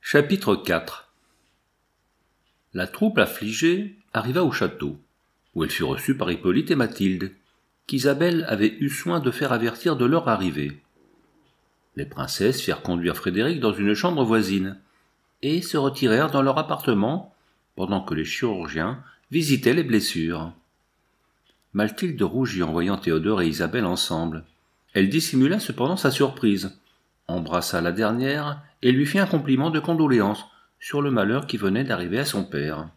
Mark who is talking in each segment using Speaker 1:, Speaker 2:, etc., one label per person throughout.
Speaker 1: Chapitre 4. La troupe affligée arriva au château, où elle fut reçue par Hippolyte et Mathilde, qu'Isabelle avait eu soin de faire avertir de leur arrivée. Les princesses firent conduire Frédéric dans une chambre voisine, et se retirèrent dans leur appartement, pendant que les chirurgiens visitaient les blessures. Mathilde rougit en voyant Théodore et Isabelle ensemble. Elle dissimula cependant sa surprise, embrassa la dernière et lui fit un compliment de condoléance sur le malheur qui venait d'arriver à son père.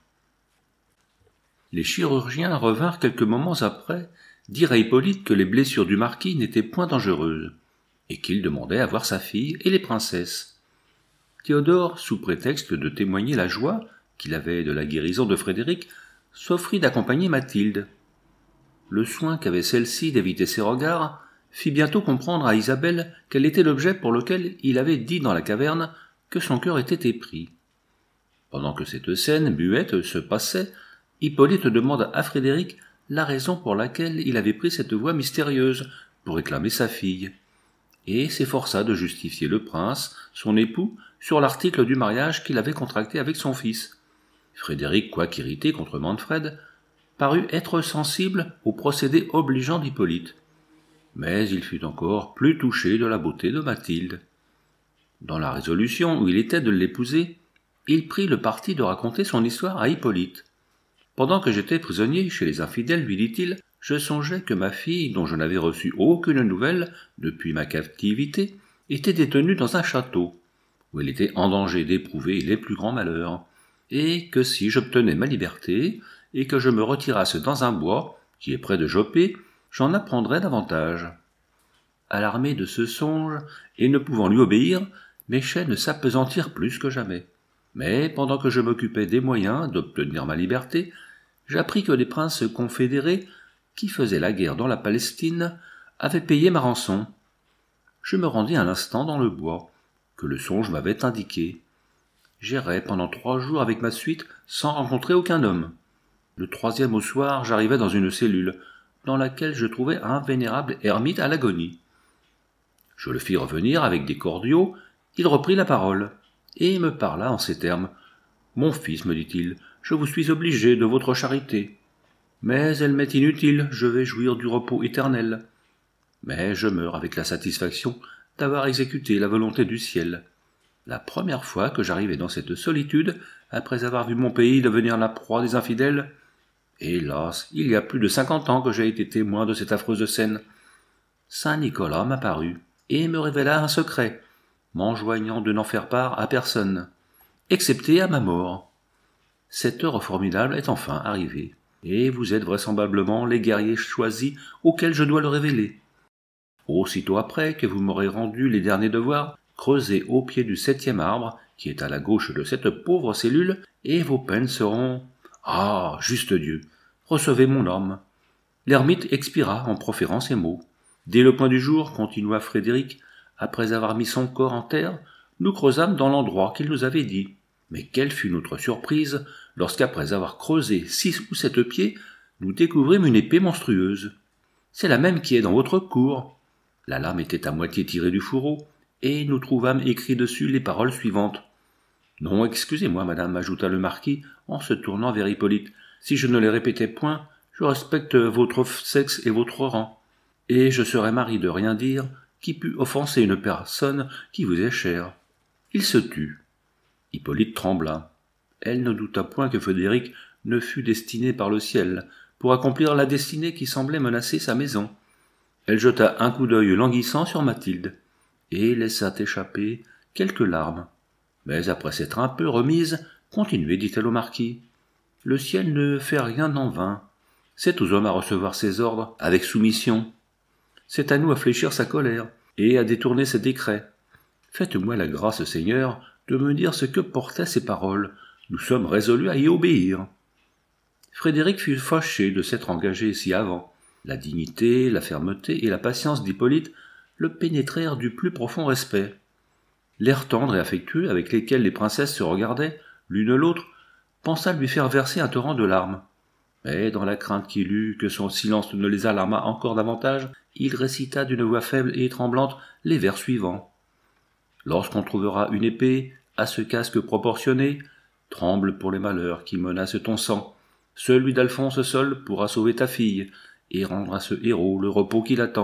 Speaker 1: Les chirurgiens revinrent quelques moments après dire à Hippolyte que les blessures du marquis n'étaient point dangereuses, et qu'il demandait à voir sa fille et les princesses. Théodore, sous prétexte de témoigner la joie qu'il avait de la guérison de Frédéric, s'offrit d'accompagner Mathilde. Le soin qu'avait celle-ci d'éviter ses regards fit bientôt comprendre à Isabelle quel était l'objet pour lequel il avait dit dans la caverne que son cœur était épris. Pendant que cette scène muette se passait, Hippolyte demanda à Frédéric la raison pour laquelle il avait pris cette voie mystérieuse pour réclamer sa fille, et s'efforça de justifier le prince, son époux, sur l'article du mariage qu'il avait contracté avec son fils. Frédéric, quoique irrité contre Manfred, parut être sensible au procédé obligeant d'Hippolyte, mais il fut encore plus touché de la beauté de Mathilde. Dans la résolution où il était de l'épouser, il prit le parti de raconter son histoire à Hippolyte. « Pendant que j'étais prisonnier chez les infidèles, lui dit-il, je songeais que ma fille, dont je n'avais reçu aucune nouvelle depuis ma captivité, était détenue dans un château, où elle était en danger d'éprouver les plus grands malheurs, et que si j'obtenais ma liberté, et que je me retirasse dans un bois, qui est près de Joppé, j'en apprendrais davantage. » Alarmé de ce songe, et ne pouvant lui obéir, mes chaînes s'appesantirent plus que jamais. Mais pendant que je m'occupais des moyens d'obtenir ma liberté, j'appris que les princes confédérés, qui faisaient la guerre dans la Palestine, avaient payé ma rançon. Je me rendis un instant dans le bois, que le songe m'avait indiqué. J'errai pendant 3 jours avec ma suite sans rencontrer aucun homme. Le 3e au soir, j'arrivai dans une cellule, dans laquelle je trouvai un vénérable ermite à l'agonie. Je le fis revenir avec des cordiaux, il reprit la parole, et me parla en ces termes. « Mon fils, me dit-il, je vous suis obligé de votre charité. Mais elle m'est inutile, je vais jouir du repos éternel. Mais je meurs avec la satisfaction d'avoir exécuté la volonté du ciel. La première fois que j'arrivai dans cette solitude, après avoir vu mon pays devenir la proie des infidèles, hélas, il y a plus de 50 ans que j'ai été témoin de cette affreuse scène. Saint Nicolas m'apparut et me révéla un secret, m'enjoignant de n'en faire part à personne, excepté à ma mort. Cette heure formidable est enfin arrivée, et vous êtes vraisemblablement les guerriers choisis auxquels je dois le révéler. Aussitôt après que vous m'aurez rendu les derniers devoirs, creusez au pied du 7e arbre, qui est à la gauche de cette pauvre cellule, et vos peines seront... Ah, juste Dieu, recevez mon âme. » L'ermite expira en proférant ces mots. Dès le point du jour, continua Frédéric, après avoir mis son corps en terre, nous creusâmes dans l'endroit qu'il nous avait dit. Mais quelle fut notre surprise, lorsqu'après avoir creusé 6 ou 7 pieds, nous découvrîmes une épée monstrueuse. C'est la même qui est dans votre cour. La lame était à moitié tirée du fourreau, et nous trouvâmes écrit dessus les paroles suivantes. « Non, excusez-moi, madame, ajouta le marquis, en se tournant vers Hippolyte. Si je ne les répétais point, je respecte votre sexe et votre rang, et je serais mari de rien dire qui pût offenser une personne qui vous est chère. » Il se tut. Hippolyte trembla. Elle ne douta point que Frédéric ne fût destiné par le ciel pour accomplir la destinée qui semblait menacer sa maison. Elle jeta un coup d'œil languissant sur Mathilde, et laissa échapper quelques larmes. Mais après s'être un peu remise, continuez, dit-elle au marquis. Le ciel ne fait rien en vain. C'est aux hommes à recevoir ses ordres avec soumission. C'est à nous à fléchir sa colère et à détourner ses décrets. Faites-moi la grâce, Seigneur, de me dire ce que portaient ces paroles. Nous sommes résolus à y obéir. Frédéric fut fâché de s'être engagé si avant. La dignité, la fermeté et la patience d'Hippolyte le pénétrèrent du plus profond respect. L'air tendre et affectueux avec lesquels les princesses se regardaient, l'une l'autre, pensa lui faire verser un torrent de larmes. Mais dans la crainte qu'il eut que son silence ne les alarmât encore davantage, il récita d'une voix faible et tremblante les vers suivants. « Lorsqu'on trouvera une épée, à ce casque proportionné, tremble pour les malheurs qui menacent ton sang. Celui d'Alphonse seul pourra sauver ta fille, et rendre à ce héros le repos qui l'attend. »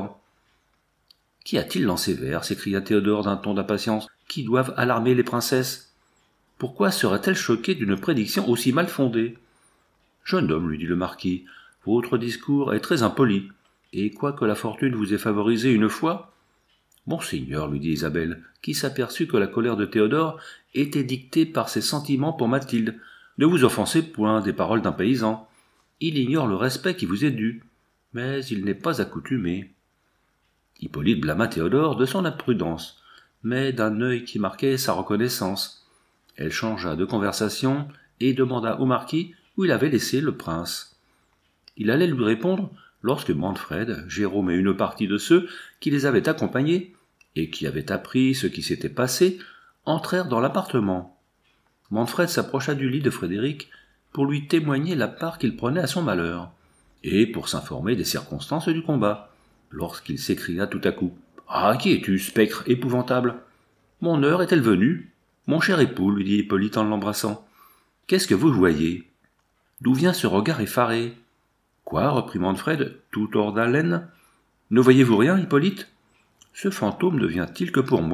Speaker 1: « Qu'y a-t-il dans ces vers » s'écria Théodore d'un ton d'impatience, « qui doivent alarmer les princesses ? Pourquoi serait-elle choquée d'une prédiction aussi mal fondée ? » ?»« Jeune homme, lui dit le marquis, votre discours est très impoli, et quoique la fortune vous ait favorisé une fois, Monseigneur, lui dit Isabelle, qui s'aperçut que la colère de Théodore était dictée par ses sentiments pour Mathilde, ne vous offensez point des paroles d'un paysan. Il ignore le respect qui vous est dû, mais il n'est pas accoutumé. Hippolyte blâma Théodore de son imprudence, mais d'un œil qui marquait sa reconnaissance. Elle changea de conversation et demanda au marquis où il avait laissé le prince. Il allait lui répondre lorsque Manfred, Jérôme et une partie de ceux qui les avaient accompagnés et qui avaient appris ce qui s'était passé entrèrent dans l'appartement. Manfred s'approcha du lit de Frédéric pour lui témoigner la part qu'il prenait à son malheur, et pour s'informer des circonstances du combat, lorsqu'il s'écria tout à coup « Ah, qui es-tu, spectre épouvantable ? Mon heure est-elle venue ? Mon cher époux, lui dit Hippolyte en l'embrassant. Qu'est-ce que vous voyez ? D'où vient ce regard effaré ? Quoi, reprit Manfred, tout hors d'haleine ? Ne voyez-vous rien, Hippolyte ? Ce fantôme ne vient-il que pour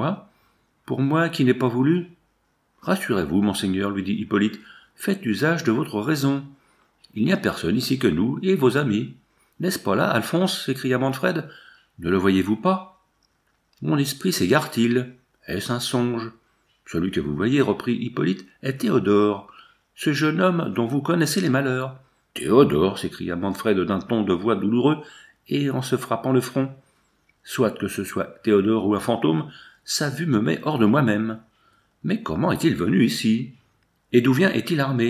Speaker 1: moi qui n'ai pas voulu ? Rassurez-vous, monseigneur, lui dit Hippolyte, faites usage de votre raison. Il n'y a personne ici que nous et vos amis. N'est-ce pas là, Alphonse ? S'écria Manfred. Ne le voyez-vous pas ? Mon esprit s'égare-t-il ? Est-ce un songe ? Celui que vous voyez, reprit Hippolyte, est Théodore, ce jeune homme dont vous connaissez les malheurs. Théodore, s'écria Manfred d'un ton de voix douloureux et en se frappant le front. Soit que ce soit Théodore ou un fantôme, sa vue me met hors de moi-même. Mais comment est-il venu ici ? Et d'où est-il armé ?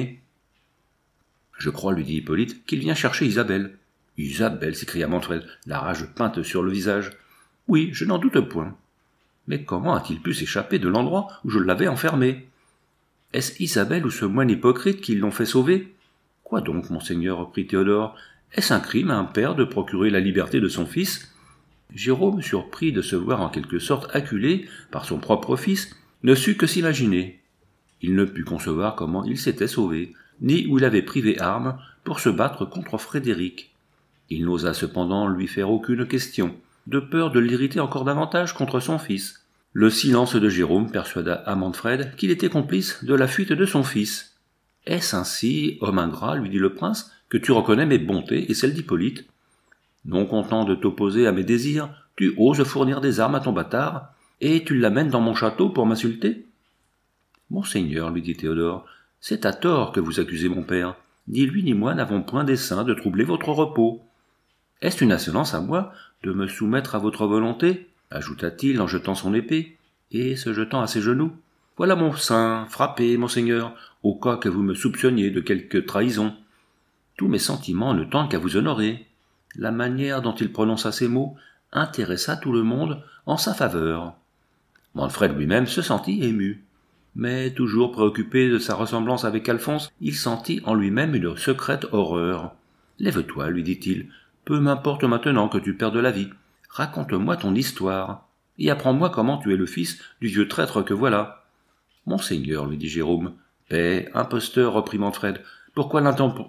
Speaker 1: Je crois, lui dit Hippolyte, qu'il vient chercher Isabelle. Isabelle, s'écria Manfred, la rage peinte sur le visage. Oui, je n'en doute point. Mais comment a-t-il pu s'échapper de l'endroit où je l'avais enfermé ? Est-ce Isabelle ou ce moine hypocrite qui l'ont fait sauver ? Quoi donc, monseigneur, reprit Théodore, est-ce un crime à un père de procurer la liberté de son fils ? Jérôme, surpris de se voir en quelque sorte acculé par son propre fils, ne sut que s'imaginer. Il ne put concevoir comment il s'était sauvé, ni où il avait privé armes pour se battre contre Frédéric. Il n'osa cependant lui faire aucune question, de peur de l'irriter encore davantage contre son fils. Le silence de Jérôme persuada à Manfred qu'il était complice de la fuite de son fils. « Est-ce ainsi, homme ingrat, lui dit le prince, que tu reconnais mes bontés et celles d'Hippolyte ? Non content de t'opposer à mes désirs, tu oses fournir des armes à ton bâtard, et tu l'amènes dans mon château pour m'insulter ? Monseigneur, lui dit Théodore, c'est à tort que vous accusez mon père. Ni lui ni moi n'avons point dessein de troubler votre repos. Est-ce une insolence à moi de me soumettre à votre volonté ? Ajouta-t-il en jetant son épée, et se jetant à ses genoux. Voilà mon sein, frappez, monseigneur, au cas que vous me soupçonniez de quelque trahison. Tous mes sentiments ne tendent qu'à vous honorer. La manière dont il prononça ces mots intéressa tout le monde en sa faveur. Manfred lui-même se sentit ému. Mais toujours préoccupé de sa ressemblance avec Alphonse, il sentit en lui-même une secrète horreur. « Lève-toi, lui dit-il, peu m'importe maintenant que tu perdes la vie. Raconte-moi ton histoire, et apprends-moi comment tu es le fils du vieux traître que voilà. »« Monseigneur, lui dit Jérôme. »« Paix, imposteur, reprit Manfred, pourquoi l'interrompez-vous ? » ?»«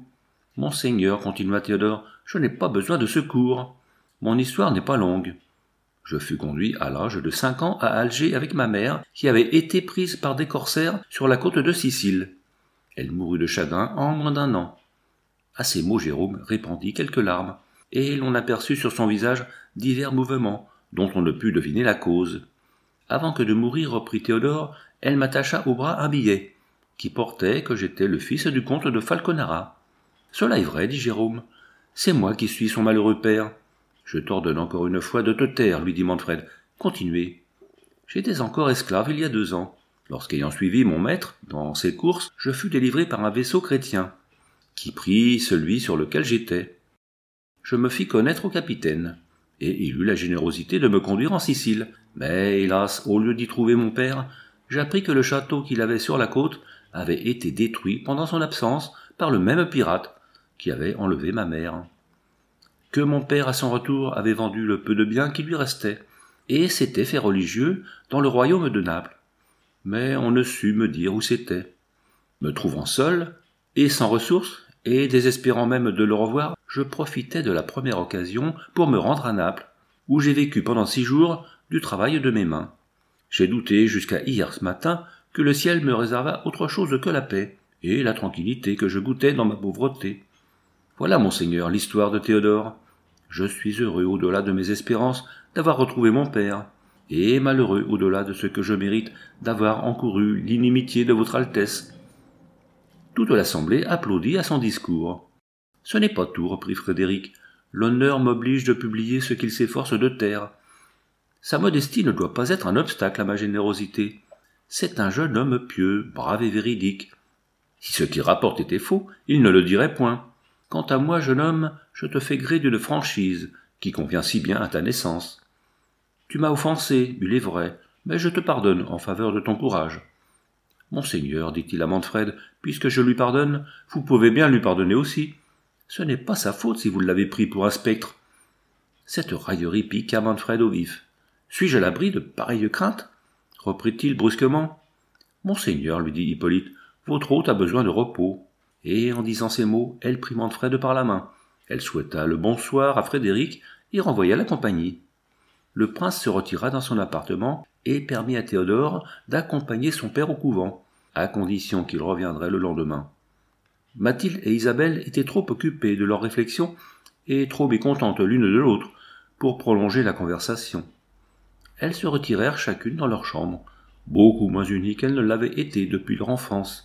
Speaker 1: Monseigneur, continua Théodore, je n'ai pas besoin de secours. Mon histoire n'est pas longue. Je fus conduit à l'âge de 5 ans à Alger avec ma mère, qui avait été prise par des corsaires sur la côte de Sicile. Elle mourut de chagrin en moins d'1 an. À ces mots, Jérôme répandit quelques larmes, et l'on aperçut sur son visage divers mouvements, dont on ne put deviner la cause. Avant que de mourir, reprit Théodore, elle m'attacha au bras un billet, qui portait que j'étais le fils du comte de Falconara. Cela est vrai, dit Jérôme. C'est moi qui suis son malheureux père. Je t'ordonne encore une fois de te taire, lui dit Manfred. Continuez. J'étais encore esclave il y a 2 ans, lorsqu'ayant suivi mon maître dans ses courses, je fus délivré par un vaisseau chrétien, qui prit celui sur lequel j'étais. Je me fis connaître au capitaine, et il eut la générosité de me conduire en Sicile. Mais, hélas, au lieu d'y trouver mon père, j'appris que le château qu'il avait sur la côte avait été détruit pendant son absence par le même pirate qui avait enlevé ma mère. Que mon père, à son retour, avait vendu le peu de biens qui lui restait, et s'était fait religieux dans le royaume de Naples. mais on ne sut me dire où c'était. Me trouvant seul, et sans ressources, et désespérant même de le revoir, je profitai de la première occasion pour me rendre à Naples, où j'ai vécu pendant 6 jours du travail de mes mains. J'ai douté jusqu'à hier ce matin que le ciel me réservât autre chose que la paix et la tranquillité que je goûtais dans ma pauvreté. Voilà, monseigneur, l'histoire de Théodore. Je suis heureux au-delà de mes espérances d'avoir retrouvé mon père, et malheureux au-delà de ce que je mérite d'avoir encouru l'inimitié de votre Altesse. Toute l'assemblée applaudit à son discours. Ce n'est pas tout, reprit Frédéric. L'honneur m'oblige de publier ce qu'il s'efforce de taire. Sa modestie ne doit pas être un obstacle à ma générosité. C'est un jeune homme pieux, brave et véridique. Si ce qu'il rapporte était faux, il ne le dirait point. Quant à moi, jeune homme, je te fais gré d'une franchise qui convient si bien à ta naissance. Tu m'as offensé, il est vrai, mais je te pardonne en faveur de ton courage. Monseigneur, dit-il à Manfred, puisque je lui pardonne, vous pouvez bien lui pardonner aussi. Ce n'est pas sa faute si vous l'avez pris pour un spectre. Cette raillerie piqua Manfred au vif. Suis-je à l'abri de pareilles craintes? Reprit-il brusquement. Monseigneur, lui dit Hippolyte, votre hôte a besoin de repos. Et en disant ces mots, elle prit Manfred par la main. Elle souhaita le bonsoir à Frédéric et renvoya la compagnie. Le prince se retira dans son appartement et permit à Théodore d'accompagner son père au couvent, à condition qu'il reviendrait le lendemain. Mathilde et Isabelle étaient trop occupées de leurs réflexions et trop mécontentes l'une de l'autre pour prolonger la conversation. Elles se retirèrent chacune dans leur chambre, beaucoup moins unies qu'elles ne l'avaient été depuis leur enfance.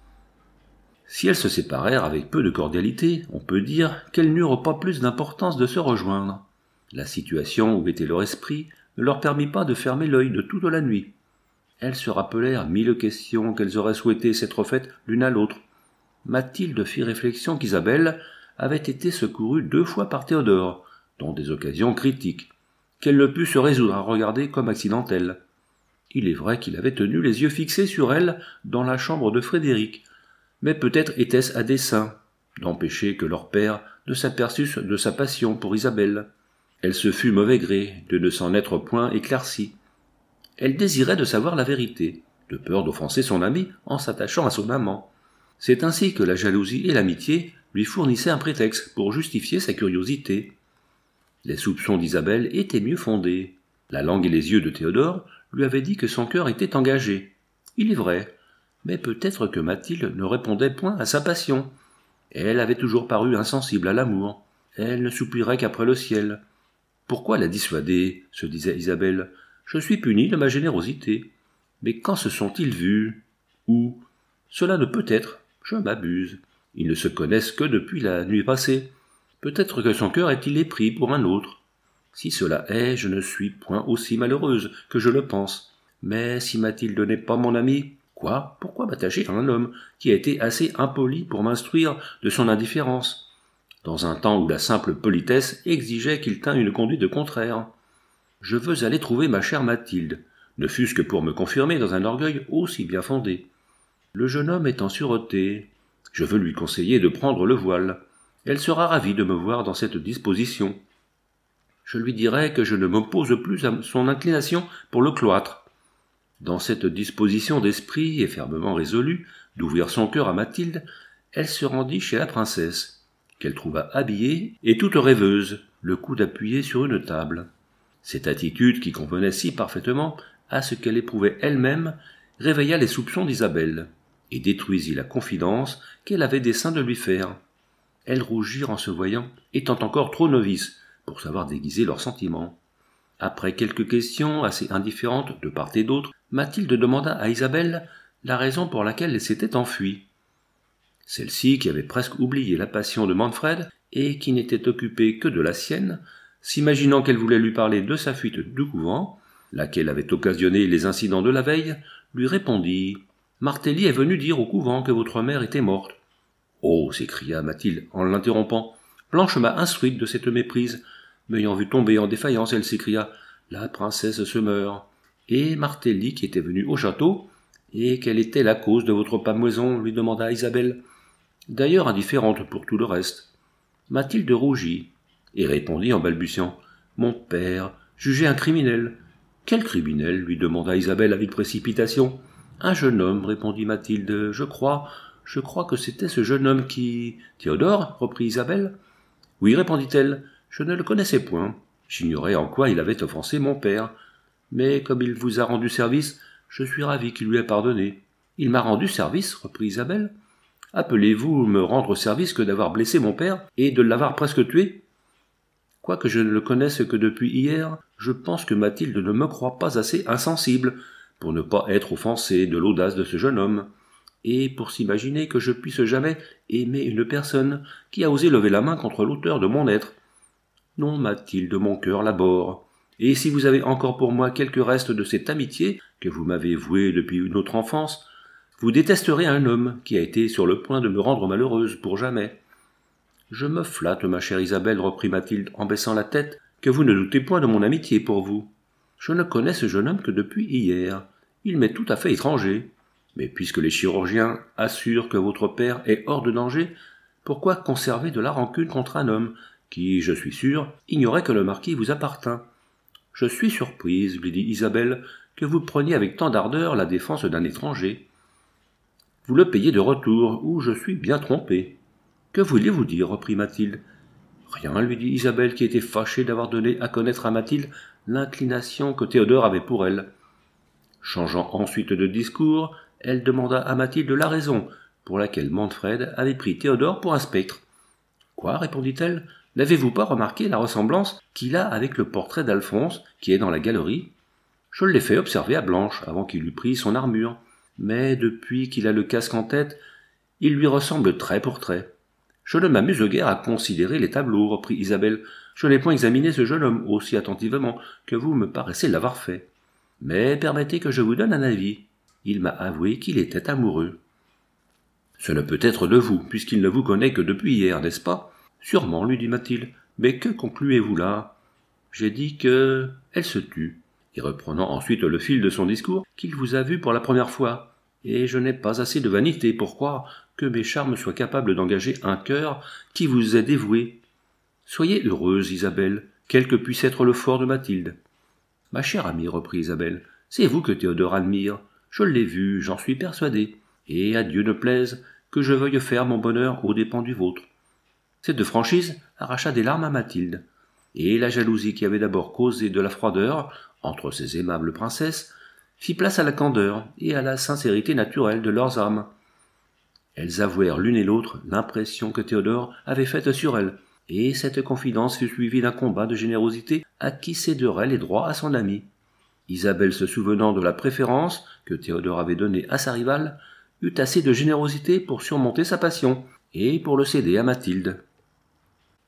Speaker 1: Si elles se séparèrent avec peu de cordialité, on peut dire qu'elles n'eurent pas plus d'importance de se rejoindre. La situation où était leur esprit ne leur permit pas de fermer l'œil de toute la nuit. Elles se rappelèrent 1000 questions qu'elles auraient souhaité s'être faites l'une à l'autre. Mathilde fit réflexion qu'Isabelle avait été secourue 2 fois par Théodore, dans des occasions critiques, qu'elle ne put se résoudre à regarder comme accidentelles. Il est vrai qu'il avait tenu les yeux fixés sur elle dans la chambre de Frédéric, mais peut-être était-ce à dessein, d'empêcher que leur père ne s'aperçût de sa passion pour Isabelle. Elle se fut mauvais gré de ne s'en être point éclaircie. Elle désirait de savoir la vérité, de peur d'offenser son ami en s'attachant à son amant. C'est ainsi que la jalousie et l'amitié lui fournissaient un prétexte pour justifier sa curiosité. Les soupçons d'Isabelle étaient mieux fondés. La langue et les yeux de Théodore lui avaient dit que son cœur était engagé. Il est vrai, mais peut-être que Mathilde ne répondait point à sa passion. Elle avait toujours paru insensible à l'amour. Elle ne soupirait qu'après le ciel. Pourquoi la dissuader, se disait Isabelle. Je suis punie de ma générosité. Mais quand se sont-ils vus? Où? Cela ne peut être. Je m'abuse. Ils ne se connaissent que depuis la nuit passée. Peut-être que son cœur est-il épris pour un autre. Si cela est, je ne suis point aussi malheureuse que je le pense. Mais si Mathilde n'est pas mon amie, quoi? Pourquoi m'attacher à un homme qui a été assez impoli pour m'instruire de son indifférence, dans un temps où la simple politesse exigeait qu'il tînt une conduite contraire? Je veux aller trouver ma chère Mathilde, ne fût-ce que pour me confirmer dans un orgueil aussi bien fondé. Le jeune homme est en sûreté. Je veux lui conseiller de prendre le voile. Elle sera ravie de me voir dans cette disposition. Je lui dirai que je ne m'oppose plus à son inclination pour le cloître. Dans cette disposition d'esprit et fermement résolue d'ouvrir son cœur à Mathilde, elle se rendit chez la princesse, qu'elle trouva habillée et toute rêveuse, le coude appuyé sur une table. Cette attitude, qui convenait si parfaitement à ce qu'elle éprouvait elle-même, réveilla les soupçons d'Isabelle et détruisit la confidence qu'elle avait dessein de lui faire. Elles rougirent en se voyant, étant encore trop novices pour savoir déguiser leurs sentiments. Après quelques questions assez indifférentes de part et d'autre, Mathilde demanda à Isabelle la raison pour laquelle elle s'était enfuie. Celle-ci, qui avait presque oublié la passion de Manfred et qui n'était occupée que de la sienne, s'imaginant qu'elle voulait lui parler de sa fuite du couvent, laquelle avait occasionné les incidents de la veille, lui répondit « Martelly est venu dire au couvent que votre mère était morte. » « Oh » s'écria Mathilde en l'interrompant. « Blanche m'a instruite de cette méprise. » M'ayant vu tomber en défaillance, elle s'écria « La princesse se meurt. » Et Martelly, qui était venu au château, et quelle était la cause de votre pâmoison, lui demanda Isabelle, d'ailleurs indifférente pour tout le reste. Mathilde rougit, et répondit en balbutiant « Mon père, jugé un criminel. » « Quel criminel ?» lui demanda Isabelle avec précipitation. Un jeune homme, répondit Mathilde. Je crois que c'était ce jeune homme qui... Théodore, reprit Isabelle. Oui, répondit-elle, je ne le connaissais point. J'ignorais en quoi il avait offensé mon père. Mais comme il vous a rendu service, je suis ravi qu'il lui ait pardonné. Il m'a rendu service, reprit Isabelle. Appelez-vous me rendre service que d'avoir blessé mon père et de l'avoir presque tué? Quoique je ne le connaisse que depuis hier, je pense que Mathilde ne me croit pas assez insensible pour ne pas être offensée de l'audace de ce jeune homme, et pour s'imaginer que je puisse jamais aimer une personne qui a osé lever la main contre l'auteur de mon être. Non, Mathilde, mon cœur l'abhorre, et si vous avez encore pour moi quelques restes de cette amitié que vous m'avez vouée depuis notre enfance, vous détesterez un homme qui a été sur le point de me rendre malheureuse pour jamais. Je me flatte, ma chère Isabelle, reprit Mathilde en baissant la tête, que vous ne doutez point de mon amitié pour vous. Je ne connais ce jeune homme que depuis hier. Il m'est tout à fait étranger. Mais puisque les chirurgiens assurent que votre père est hors de danger, pourquoi conserver de la rancune contre un homme qui, je suis sûr, ignorait que le marquis vous appartint? Je suis surprise, lui dit Isabelle, que vous preniez avec tant d'ardeur la défense d'un étranger. Vous le payez de retour, ou je suis bien trompée. Que vouliez-vous dire, reprit Mathilde. Rien, lui dit Isabelle, qui était fâchée d'avoir donné à connaître à Mathilde l'inclination que Théodore avait pour elle. Changeant ensuite de discours, elle demanda à Mathilde la raison pour laquelle Manfred avait pris Théodore pour un spectre. Quoi, répondit-elle, n'avez-vous pas remarqué la ressemblance qu'il a avec le portrait d'Alphonse qui est dans la galerie? Je l'ai fait observer à Blanche avant qu'il eût pris son armure, mais depuis qu'il a le casque en tête, il lui ressemble trait pour trait. Je ne m'amuse guère à considérer les tableaux, reprit Isabelle. Je n'ai point examiné ce jeune homme aussi attentivement que vous me paraissez l'avoir fait. Mais permettez que je vous donne un avis. Il m'a avoué qu'il était amoureux. Ce ne peut être de vous, puisqu'il ne vous connaît que depuis hier, n'est-ce pas? Sûrement, lui dit Mathilde. Mais que concluez-vous là? J'ai dit que... Elle se tut, et reprenant ensuite le fil de son discours, qu'il vous a vu pour la première fois. Et je n'ai pas assez de vanité pour croire que mes charmes soient capables d'engager un cœur qui vous est dévoué. Soyez heureuse, Isabelle, quel que puisse être le fort de Mathilde. Ma chère amie, reprit Isabelle, c'est vous que Théodore admire. Je l'ai vu, j'en suis persuadée, et à Dieu ne plaise que je veuille faire mon bonheur aux dépens du vôtre. Cette franchise arracha des larmes à Mathilde, et la jalousie qui avait d'abord causé de la froideur entre ces aimables princesses fit place à la candeur et à la sincérité naturelle de leurs âmes. Elles avouèrent l'une et l'autre l'impression que Théodore avait faite sur elles, et cette confidence fut suivie d'un combat de générosité à qui céderait les droits à son ami. Isabelle, se souvenant de la préférence que Théodore avait donnée à sa rivale, eut assez de générosité pour surmonter sa passion et pour le céder à Mathilde.